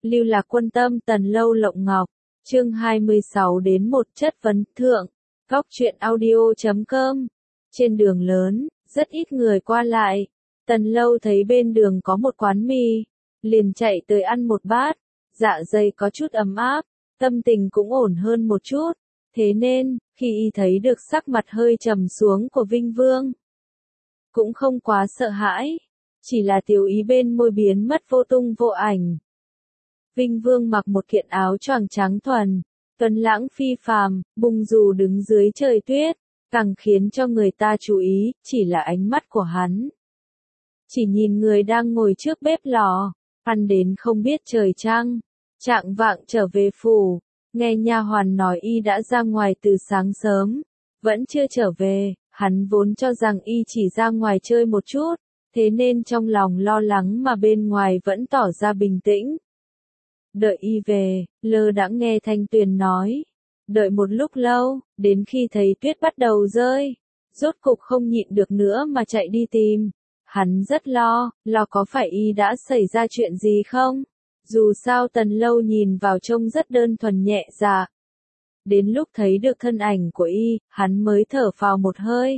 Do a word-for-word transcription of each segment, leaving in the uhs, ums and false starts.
Lưu Lạc Quân Tâm Tần Lâu Lộng Ngọc, chương hai mươi sáu đến một chất vấn thượng, góc truyện audio chấm com. Trên đường lớn, rất ít người qua lại. Tần Lâu thấy bên đường có một quán mì, liền chạy tới ăn một bát, dạ dày có chút ấm áp, tâm tình cũng ổn hơn một chút. Thế nên, khi y thấy được sắc mặt hơi trầm xuống của Vinh Vương, cũng không quá sợ hãi, chỉ là tiểu ý bên môi biến mất vô tung vô ảnh. Vinh Vương mặc một kiện áo choàng trắng thuần, tuấn lãng phi phàm, bung dù đứng dưới trời tuyết, càng khiến cho người ta chú ý, chỉ là ánh mắt của hắn. Chỉ nhìn người đang ngồi trước bếp lò, ăn đến không biết trời trăng, trạng vạng trở về phủ, nghe nha hoàn nói y đã ra ngoài từ sáng sớm, vẫn chưa trở về, hắn vốn cho rằng y chỉ ra ngoài chơi một chút, thế nên trong lòng lo lắng mà bên ngoài vẫn tỏ ra bình tĩnh. Đợi y về, lơ đãng nghe Thanh Tuyền nói. Đợi một lúc lâu, đến khi thấy tuyết bắt đầu rơi, rốt cục không nhịn được nữa mà chạy đi tìm. Hắn rất lo, lo có phải y đã xảy ra chuyện gì không? Dù sao Tần Lâu nhìn vào trông rất đơn thuần nhẹ dạ. Đến lúc thấy được thân ảnh của y, hắn mới thở phào một hơi.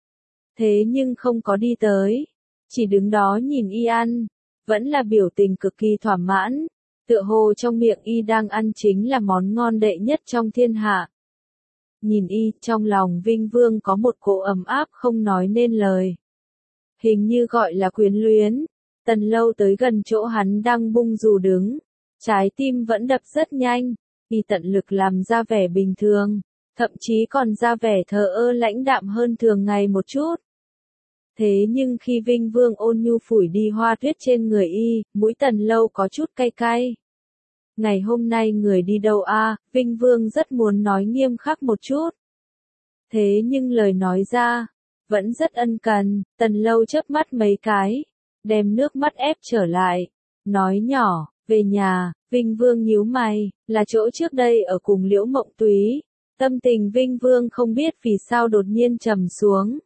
Thế nhưng không có đi tới, chỉ đứng đó nhìn y ăn, vẫn là biểu tình cực kỳ thỏa mãn. Tựa hồ trong miệng y đang ăn chính là món ngon đệ nhất trong thiên hạ. Nhìn y, trong lòng Vinh Vương có một cỗ ấm áp không nói nên lời. Hình như gọi là quyến luyến. Tần Lâu tới gần chỗ hắn đang bung dù đứng. Trái tim vẫn đập rất nhanh. Y tận lực làm ra vẻ bình thường. Thậm chí còn ra vẻ thờ ơ lãnh đạm hơn thường ngày một chút. Thế nhưng khi Vinh Vương ôn nhu phủi đi hoa tuyết trên người y, mũi Tần Lâu có chút cay cay. Ngày hôm nay người đi đâu a? À? Vinh Vương rất muốn nói nghiêm khắc một chút. Thế nhưng lời nói ra, vẫn rất ân cần. Tần Lâu chớp mắt mấy cái, đem nước mắt ép trở lại, nói nhỏ, về nhà. Vinh Vương nhíu mày, là chỗ trước đây ở cùng Liễu Mộng Túy. Tâm tình Vinh Vương không biết vì sao đột nhiên trầm xuống.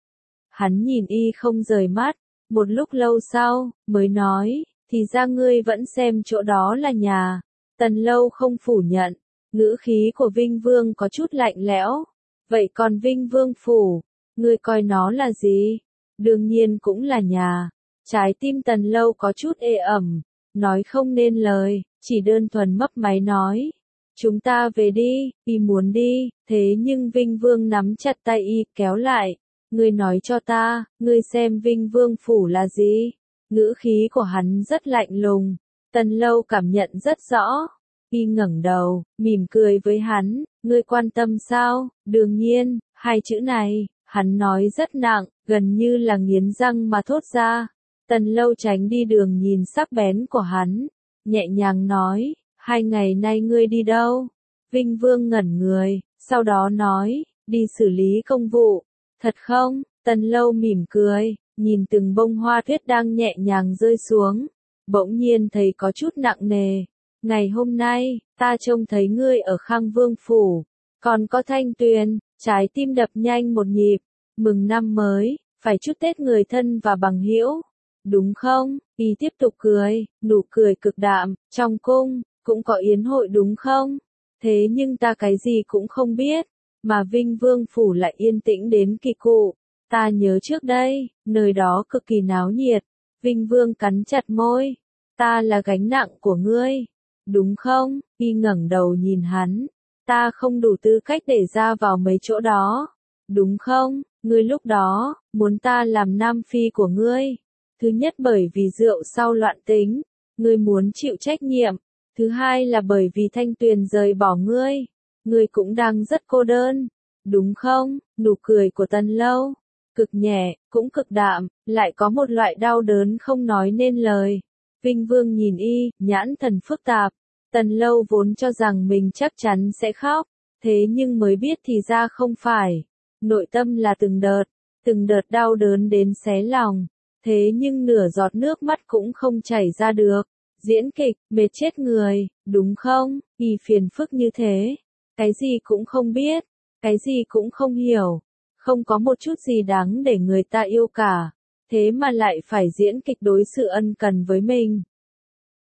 Hắn nhìn y không rời mắt, một lúc lâu sau, mới nói, thì ra ngươi vẫn xem chỗ đó là nhà. Tần Lâu không phủ nhận, ngữ khí của Vinh Vương có chút lạnh lẽo. Vậy còn Vinh Vương phủ, ngươi coi nó là gì? Đương nhiên cũng là nhà. Trái tim Tần Lâu có chút ê ẩm, nói không nên lời, chỉ đơn thuần mấp máy nói. Chúng ta về đi, y muốn đi, thế nhưng Vinh Vương nắm chặt tay y, kéo lại. Ngươi nói cho ta, ngươi xem Vinh Vương phủ là gì? Ngữ khí của hắn rất lạnh lùng. Tần Lâu cảm nhận rất rõ. Y ngẩng đầu, mỉm cười với hắn, ngươi quan tâm sao? Đương nhiên, hai chữ này, hắn nói rất nặng, gần như là nghiến răng mà thốt ra. Tần Lâu tránh đi đường nhìn sắc bén của hắn, nhẹ nhàng nói, hai ngày nay ngươi đi đâu? Vinh Vương ngẩn người, sau đó nói, đi xử lý công vụ. Thật không? Tần Lâu mỉm cười, nhìn từng bông hoa tuyết đang nhẹ nhàng rơi xuống, bỗng nhiên thấy có chút nặng nề. Ngày hôm nay, ta trông thấy ngươi ở Khang Vương phủ, còn có Thanh Tuyền, trái tim đập nhanh một nhịp, mừng năm mới, phải chúc Tết người thân và bằng hữu, đúng không? Y tiếp tục cười, nụ cười cực đạm, trong cung, cũng có yến hội đúng không? Thế nhưng ta cái gì cũng không biết, mà Vinh Vương phủ lại yên tĩnh đến kỳ cựu. Ta nhớ trước đây, nơi đó cực kỳ náo nhiệt. Vinh Vương cắn chặt môi, ta là gánh nặng của ngươi, đúng không? Y ngẩng đầu nhìn hắn, ta không đủ tư cách để ra vào mấy chỗ đó, đúng không? Ngươi lúc đó, muốn ta làm nam phi của ngươi. Thứ nhất bởi vì rượu sau loạn tính, ngươi muốn chịu trách nhiệm. Thứ hai là bởi vì Thanh Tuyền rời bỏ ngươi. Ngươi cũng đang rất cô đơn, đúng không? Nụ cười của Tần Lâu, cực nhẹ, cũng cực đạm, lại có một loại đau đớn không nói nên lời. Vinh Vương nhìn y, nhãn thần phức tạp. Tần Lâu vốn cho rằng mình chắc chắn sẽ khóc, thế nhưng mới biết thì ra không phải. Nội tâm là từng đợt, từng đợt đau đớn đến xé lòng. Thế nhưng nửa giọt nước mắt cũng không chảy ra được. Diễn kịch, mệt chết người, đúng không? Y phiền phức như thế. Cái gì cũng không biết, cái gì cũng không hiểu, không có một chút gì đáng để người ta yêu cả, thế mà lại phải diễn kịch đối xử ân cần với mình.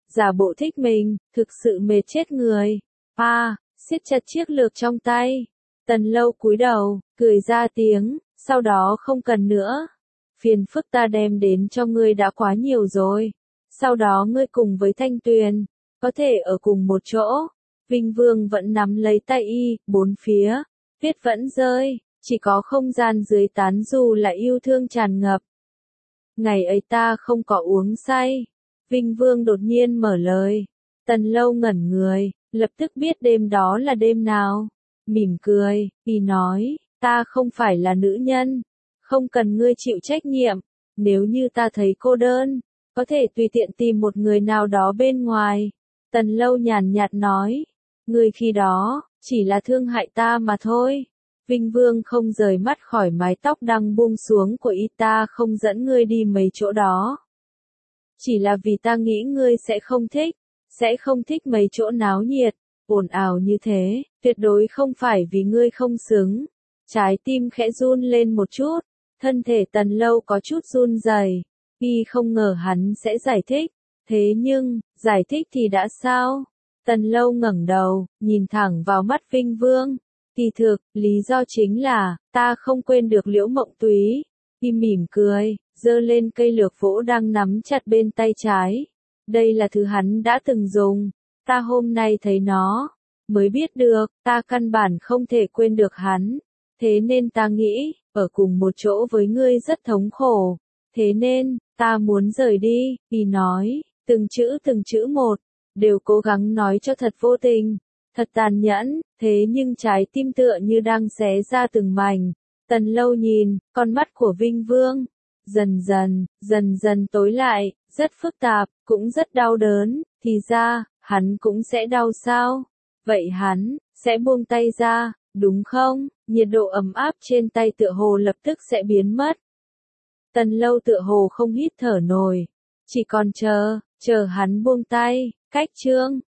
giả bộ thích mình, thực sự mệt chết người. A, siết chặt chiếc lược trong tay. Tần Lâu cúi đầu, cười ra tiếng, sau đó không cần nữa. Phiền phức ta đem đến cho ngươi đã quá nhiều rồi. Sau đó ngươi cùng với Thanh Tuyền, có thể ở cùng một chỗ. Vinh Vương vẫn nắm lấy tay y, bốn phía, tuyết vẫn rơi, chỉ có không gian dưới tán dù là yêu thương tràn ngập. Ngày ấy ta không có uống say. Vinh Vương đột nhiên mở lời. Tần Lâu ngẩn người, lập tức biết đêm đó là đêm nào. Mỉm cười, y nói, ta không phải là nữ nhân. Không cần ngươi chịu trách nhiệm. Nếu như ta thấy cô đơn, có thể tùy tiện tìm một người nào đó bên ngoài. Tần Lâu nhàn nhạt nói, ngươi khi đó, chỉ là thương hại ta mà thôi. Vinh Vương không rời mắt khỏi mái tóc đang buông xuống của y, ta không dẫn ngươi đi mấy chỗ đó. Chỉ là vì ta nghĩ ngươi sẽ không thích, sẽ không thích mấy chỗ náo nhiệt, ồn ào như thế, tuyệt đối không phải vì ngươi không xứng. Trái tim khẽ run lên một chút, thân thể Tần Lâu có chút run rẩy. Y không ngờ hắn sẽ giải thích, thế nhưng, giải thích thì đã sao? Tần Lâu ngẩng đầu, nhìn thẳng vào mắt Vinh Vương. Kỳ thực, lý do chính là, ta không quên được Liễu Mộng Túy. Y mỉm cười, giơ lên cây lược gỗ đang nắm chặt bên tay trái. Đây là thứ hắn đã từng dùng. Ta hôm nay thấy nó, mới biết được, ta căn bản không thể quên được hắn. Thế nên ta nghĩ, ở cùng một chỗ với ngươi rất thống khổ. Thế nên, ta muốn rời đi, y nói, từng chữ từng chữ một, đều cố gắng nói cho thật vô tình, thật tàn nhẫn, thế nhưng trái tim tựa như đang xé ra từng mảnh. Tần Lâu nhìn, con mắt của Vinh Vương, dần dần, dần dần tối lại, rất phức tạp, cũng rất đau đớn, thì ra, hắn cũng sẽ đau sao? Vậy hắn, sẽ buông tay ra, đúng không? Nhiệt độ ấm áp trên tay tựa hồ lập tức sẽ biến mất. Tần Lâu tựa hồ không hít thở nổi, chỉ còn chờ, chờ hắn buông tay. Cách chương